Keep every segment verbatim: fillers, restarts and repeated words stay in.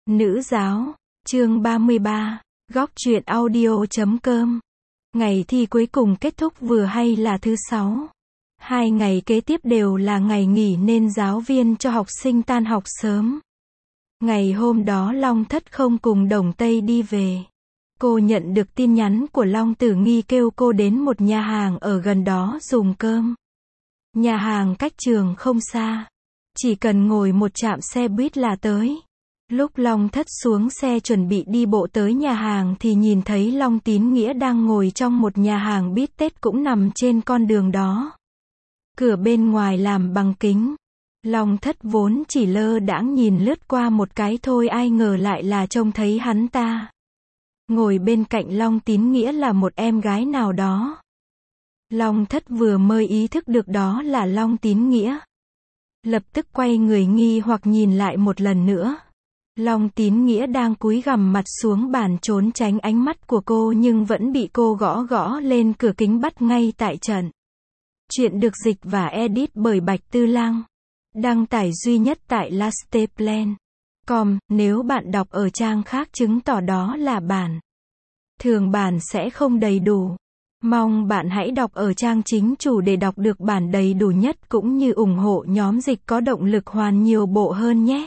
Nữ giáo, chương ba mươi ba, góc truyện audio chấm com. Ngày thi cuối cùng kết thúc vừa hay là thứ sáu. Hai ngày kế tiếp đều là ngày nghỉ nên giáo viên cho học sinh tan học sớm. Ngày hôm đó Long Thất không cùng Đồng Tây đi về. Cô nhận được tin nhắn của Long Tử Nghi kêu cô đến một nhà hàng ở gần đó dùng cơm. Nhà hàng cách trường không xa. Chỉ cần ngồi một trạm xe buýt là tới. Lúc Long Thất xuống xe chuẩn bị đi bộ tới nhà hàng thì nhìn thấy Long Tín Nghĩa đang ngồi trong một nhà hàng bít tết cũng nằm trên con đường đó. Cửa bên ngoài làm bằng kính. Long Thất vốn chỉ lơ đãng nhìn lướt qua một cái thôi, ai ngờ lại là trông thấy hắn ta. Ngồi bên cạnh Long Tín Nghĩa là một em gái nào đó. Long Thất vừa mới ý thức được đó là Long Tín Nghĩa. Lập tức quay người nghi hoặc nhìn lại một lần nữa. Long Tín Nghĩa đang cúi gằm mặt xuống bàn trốn tránh ánh mắt của cô nhưng vẫn bị cô gõ gõ lên cửa kính bắt ngay tại trận. Chuyện được dịch và edit bởi Bạch Tư Lang. Đăng tải duy nhất tại lasteplan chấm com, nếu bạn đọc ở trang khác chứng tỏ đó là bản thường bản sẽ không đầy đủ. Mong bạn hãy đọc ở trang chính chủ để đọc được bản đầy đủ nhất cũng như ủng hộ nhóm dịch có động lực hoàn nhiều bộ hơn nhé.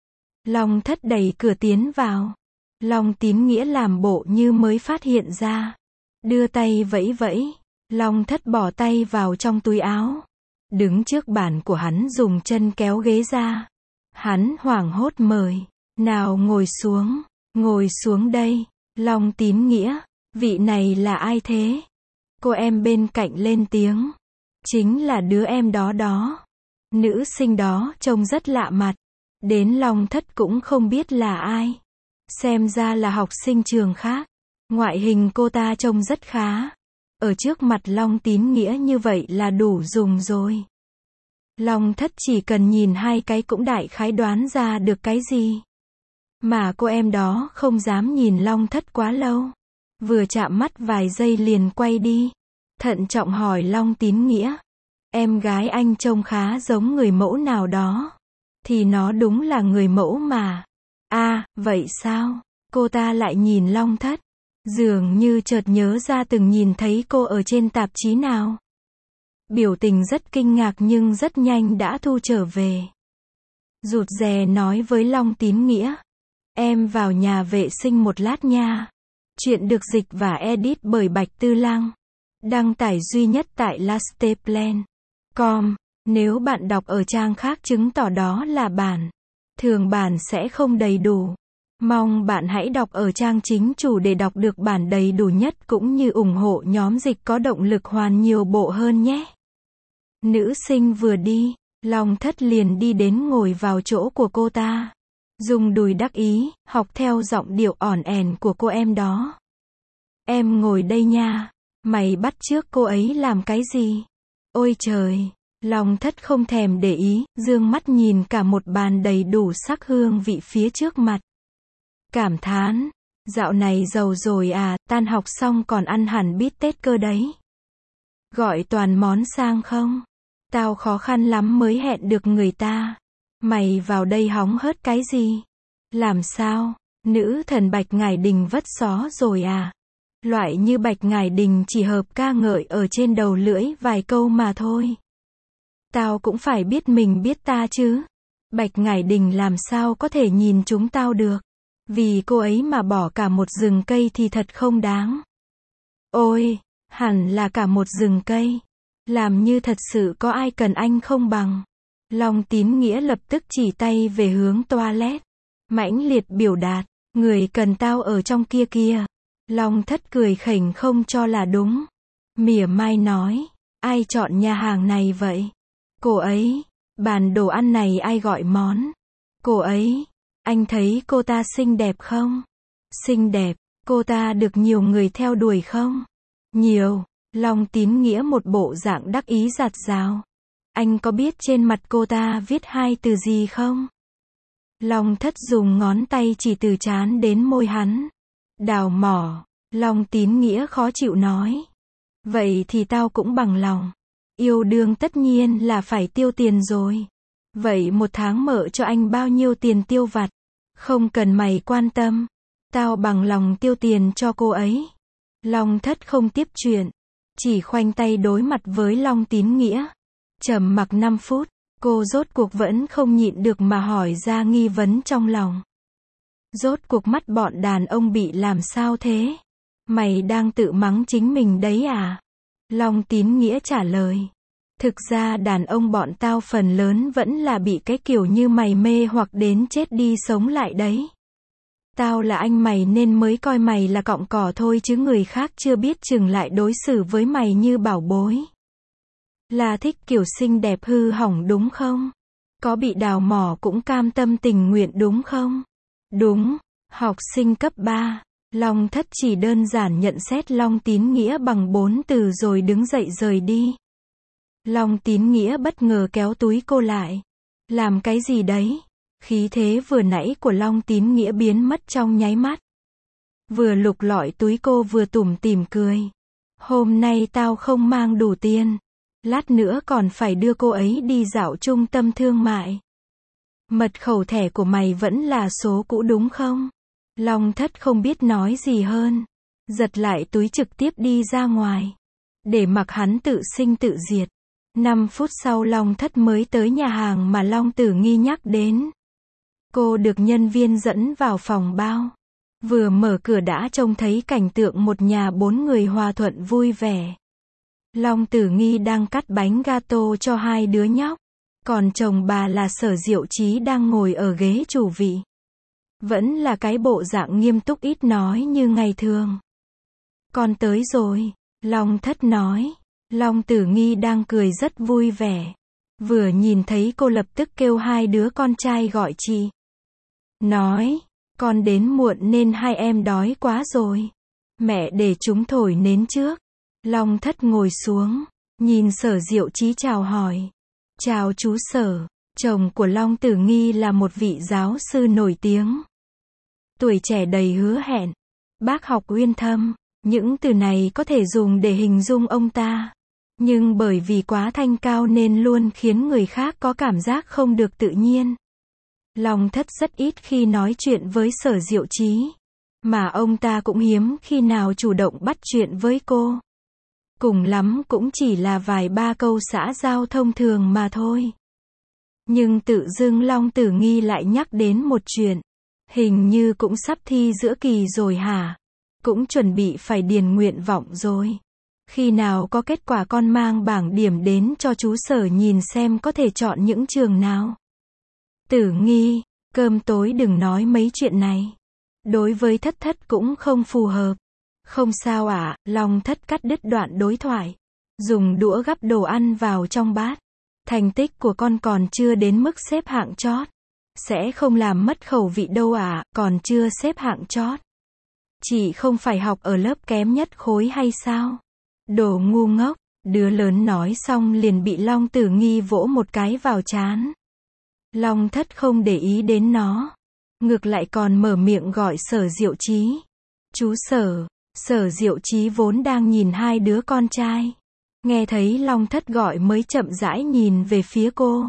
Long Thất đẩy cửa tiến vào. Long Tín Nghĩa làm bộ như mới phát hiện ra. Đưa tay vẫy vẫy. Long Thất bỏ tay vào trong túi áo. Đứng trước bàn của hắn dùng chân kéo ghế ra. Hắn hoảng hốt mời. Nào ngồi xuống. Ngồi xuống đây. Long Tín Nghĩa. Vị này là ai thế? Cô em bên cạnh lên tiếng. Chính là đứa em đó đó. Nữ sinh đó trông rất lạ mặt. Đến Long Thất cũng không biết là ai. Xem ra là học sinh trường khác. Ngoại hình cô ta trông rất khá. Ở trước mặt Long Tín Nghĩa như vậy là đủ dùng rồi. Long Thất chỉ cần nhìn hai cái cũng đại khái đoán ra được cái gì. Mà cô em đó không dám nhìn Long Thất quá lâu. Vừa chạm mắt vài giây liền quay đi. Thận trọng hỏi Long Tín Nghĩa. Em gái anh trông khá giống người mẫu nào đó. Thì nó đúng là người mẫu mà. À, vậy sao? Cô ta lại nhìn Long Thất. Dường như chợt nhớ ra từng nhìn thấy cô ở trên tạp chí nào. Biểu tình rất kinh ngạc nhưng rất nhanh đã thu trở về. Rụt rè nói với Long Tín Nghĩa. Em vào nhà vệ sinh một lát nha. Chuyện được dịch và edit bởi Bạch Tư Lang. Đăng tải duy nhất tại lasteplan chấm com. Nếu bạn đọc ở trang khác chứng tỏ đó là bản thường bản sẽ không đầy đủ. Mong bạn hãy đọc ở trang chính chủ để đọc được bản đầy đủ nhất cũng như ủng hộ nhóm dịch có động lực hoàn nhiều bộ hơn nhé. Nữ sinh vừa đi, Long Thất liền đi đến ngồi vào chỗ của cô ta. Dùng đùi đắc ý, học theo giọng điệu ỏn ẻn của cô em đó. Em ngồi đây nha. Mày bắt chước cô ấy làm cái gì? Ôi trời! Long Thất không thèm để ý, dương mắt nhìn cả một bàn đầy đủ sắc hương vị phía trước mặt. Cảm thán, dạo này giàu rồi à, tan học xong còn ăn hẳn bít tết cơ đấy. Gọi toàn món sang không? Tao khó khăn lắm mới hẹn được người ta. Mày vào đây hóng hớt cái gì? Làm sao? Nữ thần Bạch Ngải Đình vất xó rồi à? Loại như Bạch Ngải Đình chỉ hợp ca ngợi ở trên đầu lưỡi vài câu mà thôi. Tao cũng phải biết mình biết ta chứ. Bạch Ngải Đình làm sao có thể nhìn chúng tao được. Vì cô ấy mà bỏ cả một rừng cây thì thật không đáng. Ôi, hẳn là cả một rừng cây. Làm như thật sự có ai cần anh không bằng. Long Tín Nghĩa lập tức chỉ tay về hướng toilet. Mãnh liệt biểu đạt, người cần tao ở trong kia kia. Long Thất cười khỉnh không cho là đúng. Mỉa mai nói, ai chọn nhà hàng này vậy? Cô ấy, bàn đồ ăn này ai gọi món? Cô ấy, anh thấy cô ta xinh đẹp không? Xinh đẹp, cô ta được nhiều người theo đuổi không? Nhiều, Long Tín Nghĩa một bộ dạng đắc ý giặt rào. Anh có biết trên mặt cô ta viết hai từ gì không? Long Thất dùng ngón tay chỉ từ trán đến môi hắn. Đào mỏ, Long Tín Nghĩa khó chịu nói. Vậy thì tao cũng bằng lòng. Yêu đương tất nhiên là phải tiêu tiền rồi. Vậy một tháng mợ cho anh bao nhiêu tiền tiêu vặt? Không cần mày quan tâm. Tao bằng lòng tiêu tiền cho cô ấy. Long Thất không tiếp chuyện. Chỉ khoanh tay đối mặt với Long Tín Nghĩa. Trầm mặc năm phút. Cô rốt cuộc vẫn không nhịn được mà hỏi ra nghi vấn trong lòng. Rốt cuộc mắt bọn đàn ông bị làm sao thế? Mày đang tự mắng chính mình đấy à? Long Tín Nghĩa trả lời. Thực ra đàn ông bọn tao phần lớn vẫn là bị cái kiểu như mày mê hoặc đến chết đi sống lại đấy. Tao là anh mày nên mới coi mày là cọng cỏ thôi chứ người khác chưa biết chừng lại đối xử với mày như bảo bối. Là thích kiểu xinh đẹp hư hỏng đúng không? Có bị đào mỏ cũng cam tâm tình nguyện đúng không? Đúng, học sinh cấp ba. Long Thất chỉ đơn giản nhận xét Long Tín Nghĩa bằng bốn từ rồi đứng dậy rời đi. Long Tín Nghĩa bất ngờ kéo túi cô lại. Làm cái gì đấy? Khí thế vừa nãy của Long Tín Nghĩa biến mất trong nháy mắt. Vừa lục lọi túi cô vừa tủm tỉm cười. Hôm nay tao không mang đủ tiền. Lát nữa còn phải đưa cô ấy đi dạo trung tâm thương mại. Mật khẩu thẻ của mày vẫn là số cũ đúng không? Long Thất không biết nói gì hơn. Giật lại túi trực tiếp đi ra ngoài. Để mặc hắn tự sinh tự diệt. Năm phút sau Long Thất mới tới nhà hàng mà Long Tử Nghi nhắc đến. Cô được nhân viên dẫn vào phòng bao. Vừa mở cửa đã trông thấy cảnh tượng một nhà bốn người hòa thuận vui vẻ. Long Tử Nghi đang cắt bánh gato cho hai đứa nhóc. Còn chồng bà là Sở Diệu Chí đang ngồi ở ghế chủ vị. Vẫn là cái bộ dạng nghiêm túc ít nói như ngày thường. Con tới rồi, Long Thất nói. Long Tử Nghi đang cười rất vui vẻ. Vừa nhìn thấy cô lập tức kêu hai đứa con trai gọi chị. Nói, con đến muộn nên hai em đói quá rồi. Mẹ để chúng thổi nến trước. Long Thất ngồi xuống, nhìn Sở Diệu Chí chào hỏi. Chào chú Sở, chồng của Long Tử Nghi là một vị giáo sư nổi tiếng. Tuổi trẻ đầy hứa hẹn, bác học uyên thâm, những từ này có thể dùng để hình dung ông ta. Nhưng bởi vì quá thanh cao nên luôn khiến người khác có cảm giác không được tự nhiên. Long Thất rất ít khi nói chuyện với Sở Diệu Chí, mà ông ta cũng hiếm khi nào chủ động bắt chuyện với cô. Cùng lắm cũng chỉ là vài ba câu xã giao thông thường mà thôi. Nhưng tự dưng Long Tử Nghi lại nhắc đến một chuyện. Hình như cũng sắp thi giữa kỳ rồi hả? Cũng chuẩn bị phải điền nguyện vọng rồi. Khi nào có kết quả con mang bảng điểm đến cho chú Sở nhìn xem có thể chọn những trường nào. Tử Nghi, cơm tối đừng nói mấy chuyện này. Đối với Thất Thất cũng không phù hợp. Không sao ạ, à, Long Thất cắt đứt đoạn đối thoại. Dùng đũa gắp đồ ăn vào trong bát. Thành tích của con còn chưa đến mức xếp hạng chót. Sẽ không làm mất khẩu vị đâu ạ, à, còn chưa xếp hạng chót. Chị không phải học ở lớp kém nhất khối hay sao? Đồ ngu ngốc, đứa lớn nói xong liền bị Long Tử Nghi vỗ một cái vào trán. Long Thất không để ý đến nó. Ngược lại còn mở miệng gọi Sở Diệu Chí. Chú Sở. Sở Diệu Chí vốn đang nhìn hai đứa con trai. Nghe thấy Long Thất gọi mới chậm rãi nhìn về phía cô.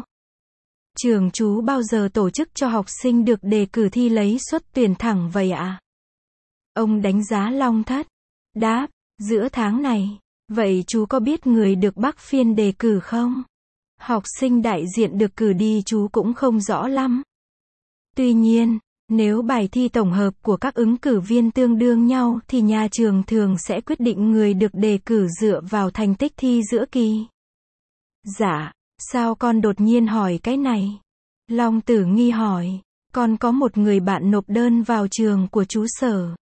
Trường chú bao giờ tổ chức cho học sinh được đề cử thi lấy suất tuyển thẳng vậy ạ? Ông đánh giá Long Thất. Đáp, giữa tháng này. Vậy chú có biết người được Bắc Phiên đề cử không? Học sinh đại diện được cử đi chú cũng không rõ lắm. Tuy nhiên, nếu bài thi tổng hợp của các ứng cử viên tương đương nhau thì nhà trường thường sẽ quyết định người được đề cử dựa vào thành tích thi giữa kỳ. Dạ, sao con đột nhiên hỏi cái này? Long Tử Nghi hỏi, con có một người bạn nộp đơn vào trường của chú Sở.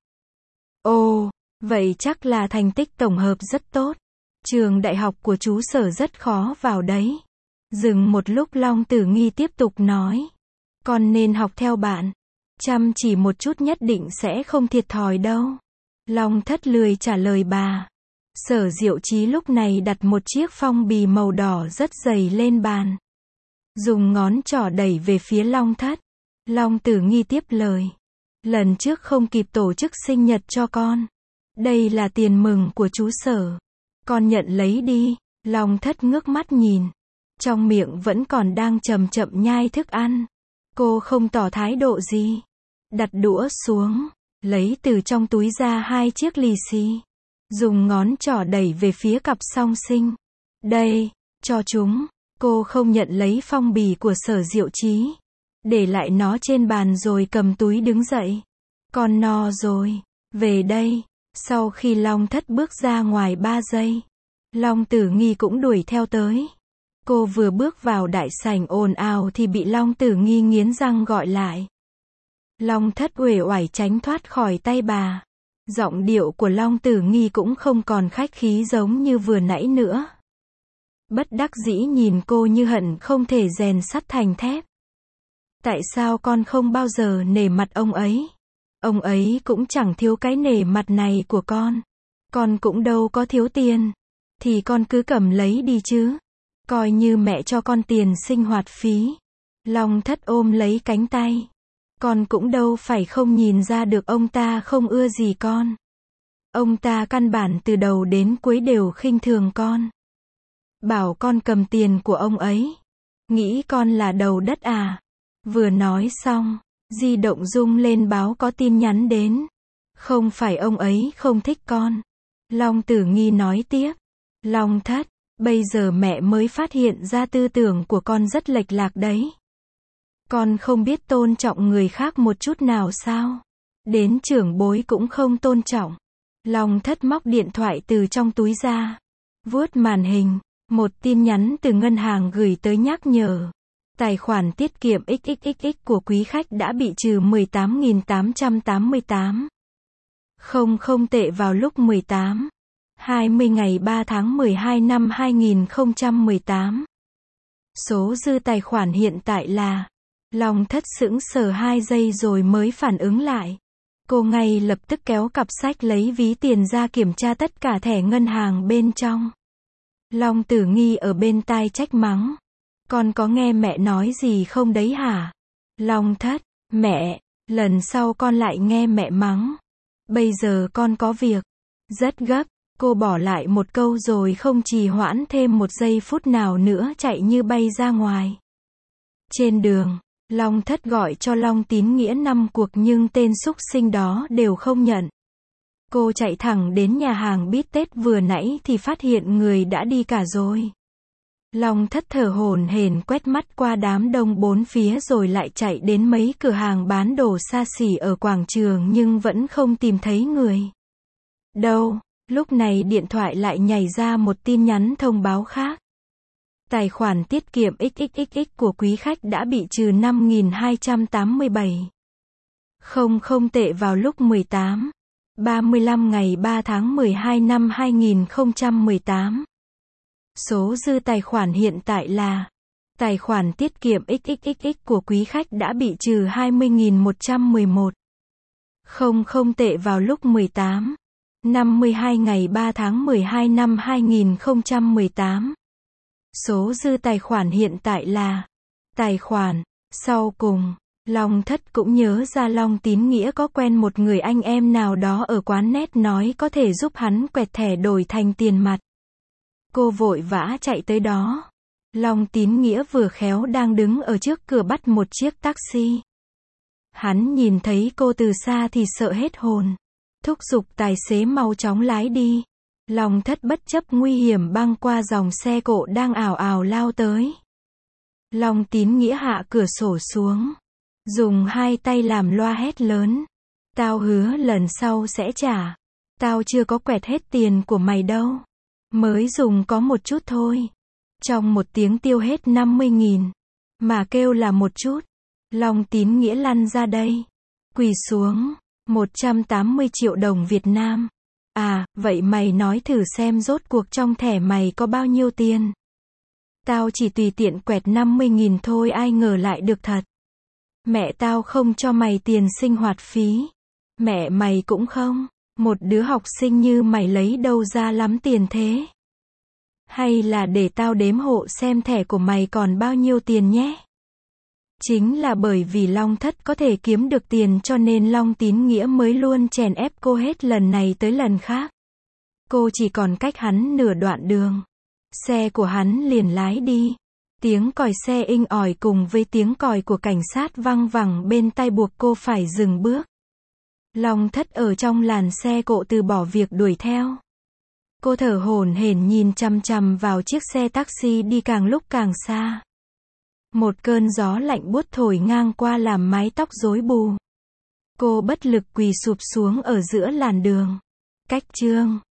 Ồ, vậy chắc là thành tích tổng hợp rất tốt. Trường đại học của chú Sở rất khó vào đấy. Dừng một lúc Long Tử Nghi tiếp tục nói. Con nên học theo bạn. Chăm chỉ một chút nhất định sẽ không thiệt thòi đâu. Long Thất lười trả lời bà. Sở Diệu Chí lúc này đặt một chiếc phong bì màu đỏ rất dày lên bàn. Dùng ngón trỏ đẩy về phía Long Thất. Long Tử Nghi tiếp lời. Lần trước không kịp tổ chức sinh nhật cho con. Đây là tiền mừng của chú Sở. Con nhận lấy đi. Long Thất ngước mắt nhìn. Trong miệng vẫn còn đang chậm chậm nhai thức ăn. Cô không tỏ thái độ gì. đặt đũa xuống, lấy từ trong túi ra hai chiếc lì xì. Dùng ngón trỏ đẩy về phía cặp song sinh. Đây, cho chúng. Cô không nhận lấy phong bì của Sở Diệu Chí. Để lại nó trên bàn rồi cầm túi đứng dậy. Con no rồi. Về đây. Sau khi Long Thất bước ra ngoài ba giây, Long Tử Nghi cũng đuổi theo tới. Cô vừa bước vào đại sảnh ồn ào thì bị Long Tử Nghi nghiến răng gọi lại. Long Thất uể oải tránh thoát khỏi tay bà. Giọng điệu của Long Tử Nghi cũng không còn khách khí giống như vừa nãy nữa. Bất đắc dĩ nhìn cô như hận không thể rèn sắt thành thép. Tại sao con không bao giờ nể mặt ông ấy? Ông ấy cũng chẳng thiếu cái nể mặt này của con. Con cũng đâu có thiếu tiền. Thì con cứ cầm lấy đi chứ. Coi như mẹ cho con tiền sinh hoạt phí. Long Thất ôm lấy cánh tay. Con cũng đâu phải không nhìn ra được ông ta không ưa gì con. Ông ta căn bản từ đầu đến cuối đều khinh thường con. Bảo con cầm tiền của ông ấy. Nghĩ con là đầu đất à? Vừa nói xong, di động rung lên báo có tin nhắn đến. Không phải ông ấy không thích con. Long Tử Nghi nói tiếp. Long Thất, bây giờ mẹ mới phát hiện ra tư tưởng của con rất lệch lạc đấy. Con không biết tôn trọng người khác một chút nào sao? Đến trưởng bối cũng không tôn trọng. Long Thất móc điện thoại từ trong túi ra. Vuốt màn hình. Một tin nhắn từ ngân hàng gửi tới nhắc nhở. Tài khoản tiết kiệm ích ích ích ích của quý khách đã bị trừ mười tám nghìn tám trăm tám mươi tám. Không không tệ vào lúc mười tám. hai mươi ngày ba tháng mười hai năm hai nghìn không trăm mười tám. Số dư tài khoản hiện tại là... Long Thất sững sờ hai giây rồi mới phản ứng lại. Cô ngay lập tức kéo cặp sách lấy ví tiền ra kiểm tra tất cả thẻ ngân hàng bên trong. Long Tử Nghi ở bên tai trách mắng. Con có nghe mẹ nói gì không đấy hả? Long Thất, mẹ, lần sau con lại nghe mẹ mắng. Bây giờ con có việc. Rất gấp, cô bỏ lại một câu rồi không trì hoãn thêm một giây phút nào nữa chạy như bay ra ngoài. Trên đường, Long Thất gọi cho Long Tín Nghĩa năm cuộc nhưng tên xúc sinh đó đều không nhận. Cô chạy thẳng đến nhà hàng bít tết vừa nãy thì phát hiện người đã đi cả rồi. Long Thất thở hổn hển quét mắt qua đám đông bốn phía rồi lại chạy đến mấy cửa hàng bán đồ xa xỉ ở quảng trường nhưng vẫn không tìm thấy người. Đâu, lúc này điện thoại lại nhảy ra một tin nhắn thông báo khác. Tài khoản tiết kiệm ích ích ích ích của quý khách đã bị trừ năm nghìn hai trăm tám mươi bảy. Không không tệ vào lúc mười tám. ba mươi lăm ngày ba tháng mười hai năm hai nghìn không trăm mười tám. Số dư tài khoản hiện tại là... Tài khoản tiết kiệm ích ích ích ích của quý khách đã bị trừ hai mươi nghìn một trăm mười một. Không không tệ vào lúc mười tám. năm mươi hai ngày ba tháng mười hai năm hai nghìn không trăm mười tám. Số dư tài khoản hiện tại là... Tài khoản... Sau cùng, Long Thất cũng nhớ ra Long Tín Nghĩa có quen một người anh em nào đó ở quán net nói có thể giúp hắn quẹt thẻ đổi thành tiền mặt. Cô vội vã chạy tới đó. Long Tín Nghĩa vừa khéo đang đứng ở trước cửa bắt một chiếc taxi. Hắn nhìn thấy cô từ xa thì sợ hết hồn. Thúc giục tài xế mau chóng lái đi. Long Thất bất chấp nguy hiểm băng qua dòng xe cộ đang ào ào lao tới. Long Tín Nghĩa hạ cửa sổ xuống. Dùng hai tay làm loa hét lớn. Tao hứa lần sau sẽ trả. Tao chưa có quẹt hết tiền của mày đâu. Mới dùng có một chút thôi. Trong một tiếng tiêu hết năm mươi nghìn. Mà kêu là một chút. Long Tín Nghĩa lăn ra đây. Quỳ xuống. một trăm tám mươi triệu đồng Việt Nam. À, vậy mày nói thử xem rốt cuộc trong thẻ mày có bao nhiêu tiền. Tao chỉ tùy tiện quẹt năm mươi nghìn thôi ai ngờ lại được thật. Mẹ tao không cho mày tiền sinh hoạt phí. Mẹ mày cũng không. Một đứa học sinh như mày lấy đâu ra lắm tiền thế? Hay là để tao đếm hộ xem thẻ của mày còn bao nhiêu tiền nhé? Chính là bởi vì Long Thất có thể kiếm được tiền cho nên Long Tín Nghĩa mới luôn chèn ép cô hết lần này tới lần khác. Cô chỉ còn cách hắn nửa đoạn đường. Xe của hắn liền lái đi. Tiếng còi xe inh ỏi cùng với tiếng còi của cảnh sát văng vẳng bên tai buộc cô phải dừng bước. Long Thất ở trong làn xe cộ từ bỏ việc đuổi theo. Cô thở hổn hển nhìn chằm chằm vào chiếc xe taxi đi càng lúc càng xa. Một cơn gió lạnh buốt thổi ngang qua làm mái tóc rối bù. Cô bất lực quỳ sụp xuống ở giữa làn đường. Cách chương